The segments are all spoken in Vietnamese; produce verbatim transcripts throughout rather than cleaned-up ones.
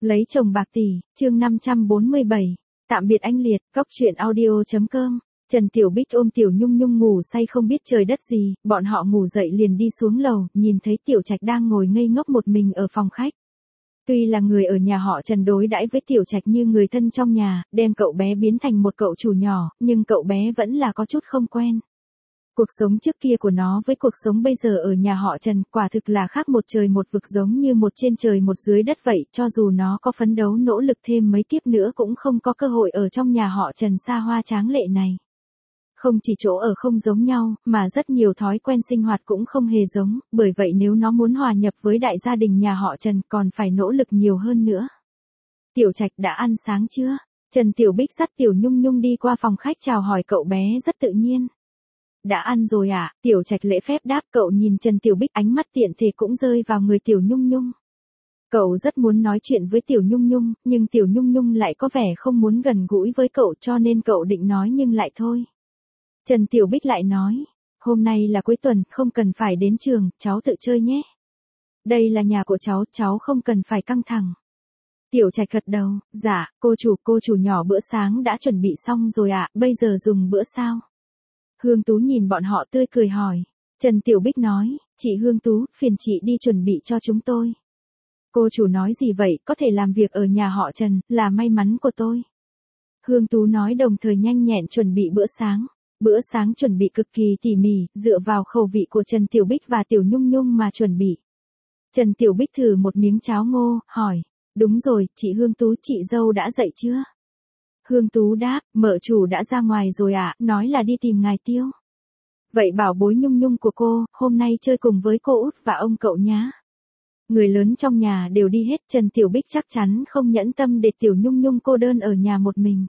Lấy chồng bạc tỷ, chương năm trăm bốn mươi bảy. Tạm biệt anh Liệt, góc truyện audio.com. Trần Tiểu Bích ôm Tiểu Nhung Nhung ngủ say không biết trời đất gì, bọn họ ngủ dậy liền đi xuống lầu, nhìn thấy Tiểu Trạch đang ngồi ngây ngốc một mình ở phòng khách. Tuy là người ở nhà họ Trần đối đãi với Tiểu Trạch như người thân trong nhà, đem cậu bé biến thành một cậu chủ nhỏ, nhưng cậu bé vẫn là có chút không quen. Cuộc sống trước kia của nó với cuộc sống bây giờ ở nhà họ Trần quả thực là khác một trời một vực, giống như một trên trời một dưới đất vậy, cho dù nó có phấn đấu nỗ lực thêm mấy kiếp nữa cũng không có cơ hội ở trong nhà họ Trần xa hoa tráng lệ này. Không chỉ chỗ ở không giống nhau, mà rất nhiều thói quen sinh hoạt cũng không hề giống, bởi vậy nếu nó muốn hòa nhập với đại gia đình nhà họ Trần còn phải nỗ lực nhiều hơn nữa. Tiểu Trạch đã ăn sáng chưa? Trần Tiểu Bích dắt Tiểu Nhung Nhung đi qua phòng khách chào hỏi cậu bé rất tự nhiên. Đã ăn rồi à? Tiểu Trạch lễ phép đáp. Cậu nhìn Trần Tiểu Bích, ánh mắt tiện thể cũng rơi vào người Tiểu Nhung Nhung. Cậu rất muốn nói chuyện với Tiểu Nhung Nhung, nhưng Tiểu Nhung Nhung lại có vẻ không muốn gần gũi với cậu, cho nên cậu định nói nhưng lại thôi. Trần Tiểu Bích lại nói, hôm nay là cuối tuần, không cần phải đến trường, cháu tự chơi nhé. Đây là nhà của cháu, cháu không cần phải căng thẳng. Tiểu Trạch gật đầu, dạ, cô chủ, cô chủ nhỏ bữa sáng đã chuẩn bị xong rồi ạ, à, bây giờ dùng bữa sao? Hương Tú nhìn bọn họ tươi cười hỏi. Trần Tiểu Bích nói, chị Hương Tú, phiền chị đi chuẩn bị cho chúng tôi. Cô chủ nói gì vậy, có thể làm việc ở nhà họ Trần, là may mắn của tôi. Hương Tú nói đồng thời nhanh nhẹn chuẩn bị bữa sáng. Bữa sáng chuẩn bị cực kỳ tỉ mỉ, dựa vào khẩu vị của Trần Tiểu Bích và Tiểu Nhung Nhung mà chuẩn bị. Trần Tiểu Bích thử một miếng cháo ngô, hỏi, đúng rồi, chị Hương Tú, chị dâu đã dậy chưa? Hương Tú đáp, mợ chủ đã ra ngoài rồi ạ, à, nói là đi tìm ngài Tiêu. Vậy bảo bối Nhung Nhung của cô, hôm nay chơi cùng với cô út và ông cậu nhá. Người lớn trong nhà đều đi hết, Trần Tiểu Bích chắc chắn không nhẫn tâm để Tiểu Nhung Nhung cô đơn ở nhà một mình.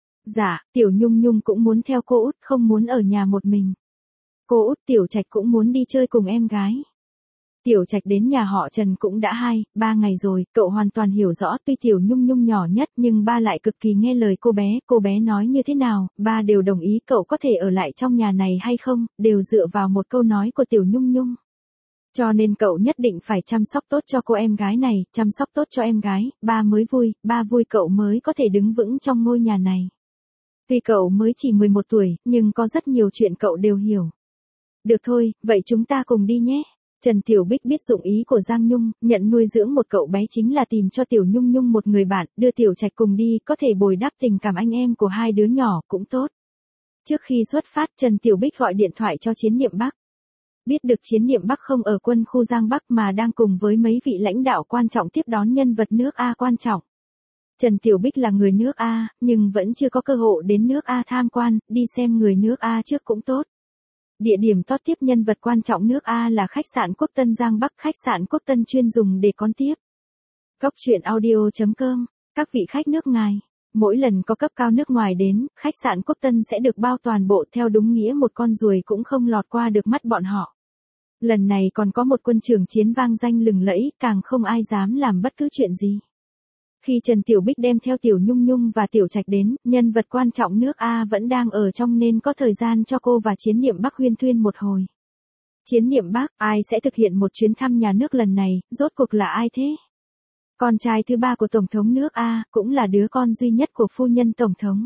Dạ, Tiểu Nhung Nhung cũng muốn theo cô út, không muốn ở nhà một mình. Cô út Tiểu Trạch cũng muốn đi chơi cùng em gái. Tiểu Trạch đến nhà họ Trần cũng đã hai, ba ngày rồi, cậu hoàn toàn hiểu rõ, tuy Tiểu Nhung Nhung nhỏ nhất nhưng ba lại cực kỳ nghe lời cô bé, cô bé nói như thế nào, ba đều đồng ý cậu có thể ở lại trong nhà này hay không, đều dựa vào một câu nói của Tiểu Nhung Nhung. Cho nên cậu nhất định phải chăm sóc tốt cho cô em gái này, chăm sóc tốt cho em gái, ba mới vui, ba vui cậu mới có thể đứng vững trong ngôi nhà này. Tuy cậu mới chỉ mười một tuổi, nhưng có rất nhiều chuyện cậu đều hiểu. Được thôi, vậy chúng ta cùng đi nhé. Trần Tiểu Bích biết dụng ý của Giang Nhung, nhận nuôi dưỡng một cậu bé chính là tìm cho Tiểu Nhung Nhung một người bạn, đưa Tiểu Trạch cùng đi, có thể bồi đắp tình cảm anh em của hai đứa nhỏ, cũng tốt. Trước khi xuất phát, Trần Tiểu Bích gọi điện thoại cho Chiến Niệm Bắc. Biết được Chiến Niệm Bắc không ở quân khu Giang Bắc mà đang cùng với mấy vị lãnh đạo quan trọng tiếp đón nhân vật nước A quan trọng. Trần Tiểu Bích là người nước A, nhưng vẫn chưa có cơ hội đến nước A tham quan, đi xem người nước A trước cũng tốt. Địa điểm tốt tiếp nhân vật quan trọng nước A là khách sạn Quốc Tân Giang Bắc, khách sạn Quốc Tân chuyên dùng để đón tiếp. Góc truyện audio.com, các vị khách nước ngoài. Mỗi lần có cấp cao nước ngoài đến, khách sạn Quốc Tân sẽ được bao toàn bộ, theo đúng nghĩa một con ruồi cũng không lọt qua được mắt bọn họ. Lần này còn có một quân trường chiến vang danh lừng lẫy, càng không ai dám làm bất cứ chuyện gì. Khi Trần Tiểu Bích đem theo Tiểu Nhung Nhung và Tiểu Trạch đến, nhân vật quan trọng nước A vẫn đang ở trong nên có thời gian cho cô và Chiến Niệm Bắc huyên thuyên một hồi. Chiến Niệm Bắc, ai sẽ thực hiện một chuyến thăm nhà nước lần này, rốt cuộc là ai thế? Con trai thứ ba của Tổng thống nước A, cũng là đứa con duy nhất của phu nhân Tổng thống.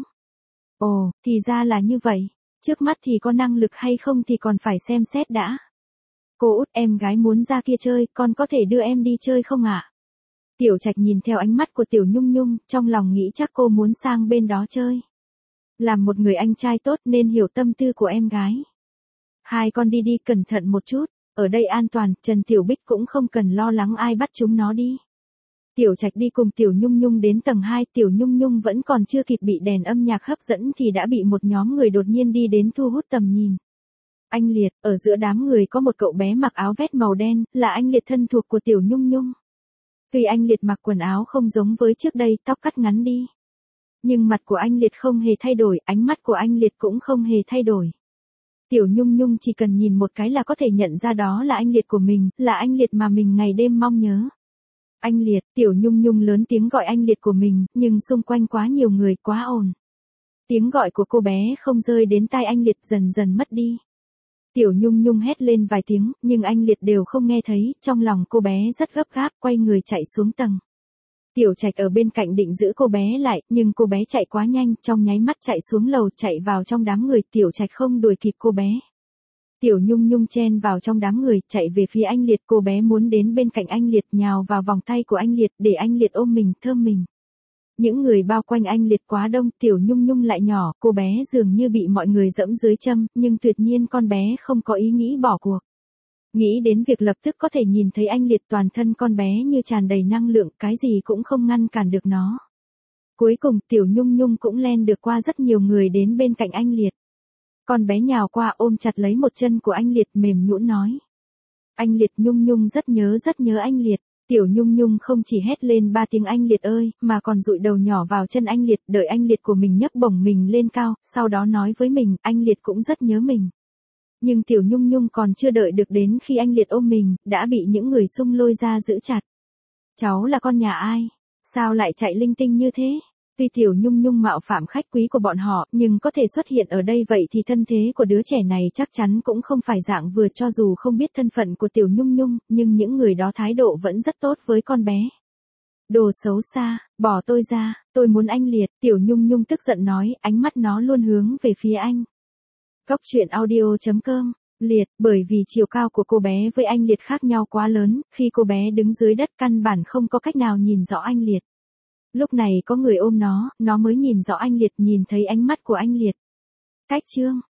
Ồ, thì ra là như vậy. Trước mắt thì có năng lực hay không thì còn phải xem xét đã. Cô út, em gái muốn ra kia chơi, con có thể đưa em đi chơi không ạ? À? Tiểu Trạch nhìn theo ánh mắt của Tiểu Nhung Nhung, trong lòng nghĩ chắc cô muốn sang bên đó chơi. Làm một người anh trai tốt nên hiểu tâm tư của em gái. Hai con đi đi, cẩn thận một chút, ở đây an toàn, Trần Tiểu Bích cũng không cần lo lắng ai bắt chúng nó đi. Tiểu Trạch đi cùng Tiểu Nhung Nhung đến tầng hai, Tiểu Nhung Nhung vẫn còn chưa kịp bị đèn âm nhạc hấp dẫn thì đã bị một nhóm người đột nhiên đi đến thu hút tầm nhìn. Anh Liệt, ở giữa đám người có một cậu bé mặc áo vest màu đen, là anh Liệt thân thuộc của Tiểu Nhung Nhung. Tuy anh Liệt mặc quần áo không giống với trước đây, tóc cắt ngắn đi. Nhưng mặt của anh Liệt không hề thay đổi, ánh mắt của anh Liệt cũng không hề thay đổi. Tiểu Nhung Nhung chỉ cần nhìn một cái là có thể nhận ra đó là anh Liệt của mình, là anh Liệt mà mình ngày đêm mong nhớ. Anh Liệt, Tiểu Nhung Nhung lớn tiếng gọi anh Liệt của mình, nhưng xung quanh quá nhiều người, quá ồn. Tiếng gọi của cô bé không rơi đến tai anh Liệt, dần dần mất đi. Tiểu Nhung Nhung hét lên vài tiếng, nhưng anh Liệt đều không nghe thấy, trong lòng cô bé rất gấp gáp, quay người chạy xuống tầng. Tiểu Trạch ở bên cạnh định giữ cô bé lại, nhưng cô bé chạy quá nhanh, trong nháy mắt chạy xuống lầu, chạy vào trong đám người, Tiểu Trạch không đuổi kịp cô bé. Tiểu Nhung Nhung chen vào trong đám người, chạy về phía anh Liệt, cô bé muốn đến bên cạnh anh Liệt, nhào vào vòng tay của anh Liệt, để anh Liệt ôm mình, thơm mình. Những người bao quanh anh Liệt quá đông, Tiểu Nhung Nhung lại nhỏ, cô bé dường như bị mọi người dẫm dưới chân, nhưng tuyệt nhiên con bé không có ý nghĩ bỏ cuộc. Nghĩ đến việc lập tức có thể nhìn thấy anh Liệt, toàn thân con bé như tràn đầy năng lượng, cái gì cũng không ngăn cản được nó. Cuối cùng Tiểu Nhung Nhung cũng len được qua rất nhiều người đến bên cạnh anh Liệt. Con bé nhào qua ôm chặt lấy một chân của anh Liệt, mềm nhũn nói. Anh Liệt, Nhung Nhung rất nhớ rất nhớ anh Liệt. Tiểu Nhung Nhung không chỉ hét lên ba tiếng anh Liệt ơi, mà còn dụi đầu nhỏ vào chân anh Liệt, đợi anh Liệt của mình nhấc bổng mình lên cao, sau đó nói với mình, anh Liệt cũng rất nhớ mình. Nhưng Tiểu Nhung Nhung còn chưa đợi được đến khi anh Liệt ôm mình, đã bị những người xung lôi ra giữ chặt. Cháu là con nhà ai? Sao lại chạy linh tinh như thế? Tuy Tiểu Nhung Nhung mạo phạm khách quý của bọn họ, nhưng có thể xuất hiện ở đây vậy thì thân thế của đứa trẻ này chắc chắn cũng không phải dạng vừa, cho dù không biết thân phận của Tiểu Nhung Nhung, nhưng những người đó thái độ vẫn rất tốt với con bé. Đồ xấu xa, bỏ tôi ra, tôi muốn anh Liệt, Tiểu Nhung Nhung tức giận nói, ánh mắt nó luôn hướng về phía anh. Cốc truyện audio chấm com. Liệt, bởi vì chiều cao của cô bé với anh Liệt khác nhau quá lớn, khi cô bé đứng dưới đất căn bản không có cách nào nhìn rõ anh Liệt. Lúc này có người ôm nó, nó mới nhìn rõ anh Liệt, nhìn thấy ánh mắt của anh Liệt. Cách chương